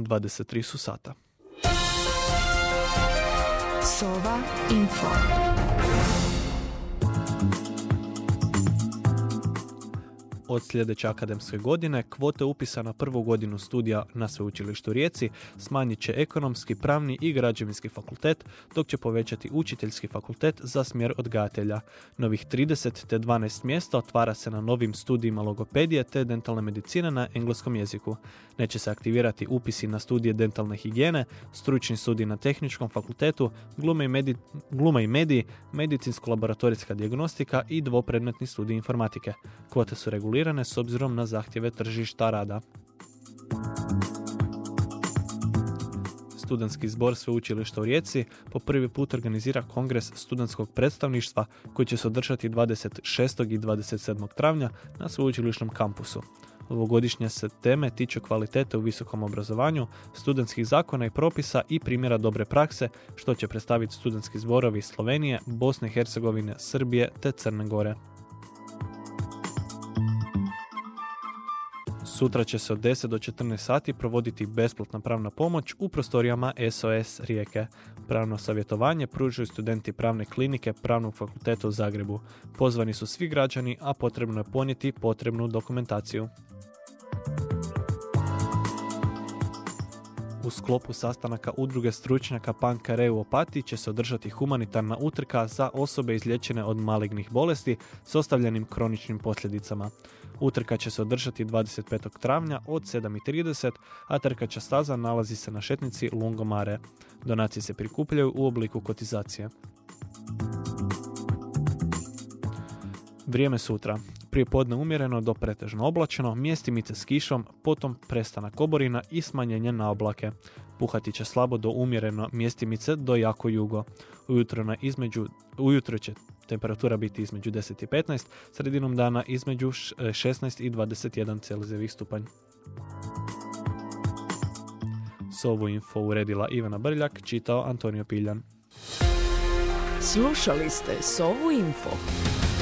23 su sata. Sova Info. Od sljedeće akademske godine kvote upisa na prvu godinu studija na Sveučilištu u Rijeci smanjit će ekonomski, pravni i građevinski fakultet, dok će povećati učiteljski fakultet za smjer odgajatelja. Novih 30 te 12 mjesta otvara se na novim studijima logopedije te dentalne medicine na engleskom jeziku. Neće se aktivirati upisi na studije dentalne higijene, stručni studij na tehničkom fakultetu, gluma i mediji, medicinsko-laboratorijska dijagnostika i dvopredmetni studij informatike. Kvote su regulirane s obzirom na zahtjeve tržišta rada. Studentski zbor Sveučilišta u Rijeci po prvi put organizira kongres studentskog predstavništva koji će se održati 26. i 27. travnja na sveučilišnom kampusu. Ovogodišnje se teme tiču kvalitete u visokom obrazovanju, studentskih zakona i propisa i primjera dobre prakse, što će predstaviti studentski zborovi iz Slovenije, Bosne i Hercegovine, Srbije te Crne Gore. Sutra će se od 10 do 14 sati provoditi besplatna pravna pomoć u prostorijama SOS Rijeke. Pravno savjetovanje pružaju studenti Pravne klinike Pravnog fakulteta u Zagrebu. Pozvani su svi građani, a potrebno je ponijeti potrebnu dokumentaciju. U sklopu sastanaka udruge stručnjaka Pankare u Opatiji će se održati humanitarna utrka za osobe izliječene od malignih bolesti s ostavljenim kroničnim posljedicama. Utrka će se održati 25. travnja od 7:30, a trkača staza nalazi se na šetnici Lungomare. Donacije se prikupljaju u obliku kotizacije. Vrijeme sutra. Prije podne umjereno do pretežno oblačeno, mjestimice s kišom, potom prestanak oborina i smanjenje na oblake. Puhati će slabo do umjereno, mjestimice do jako jugo. Ujutro će temperatura biti između 10 i 15, sredinom dana između 16 i 21 Celzijevih stupanj. Sovu info uredila Ivana Brljak, čitao Antonio Piljan. Slušali ste Sovu Info.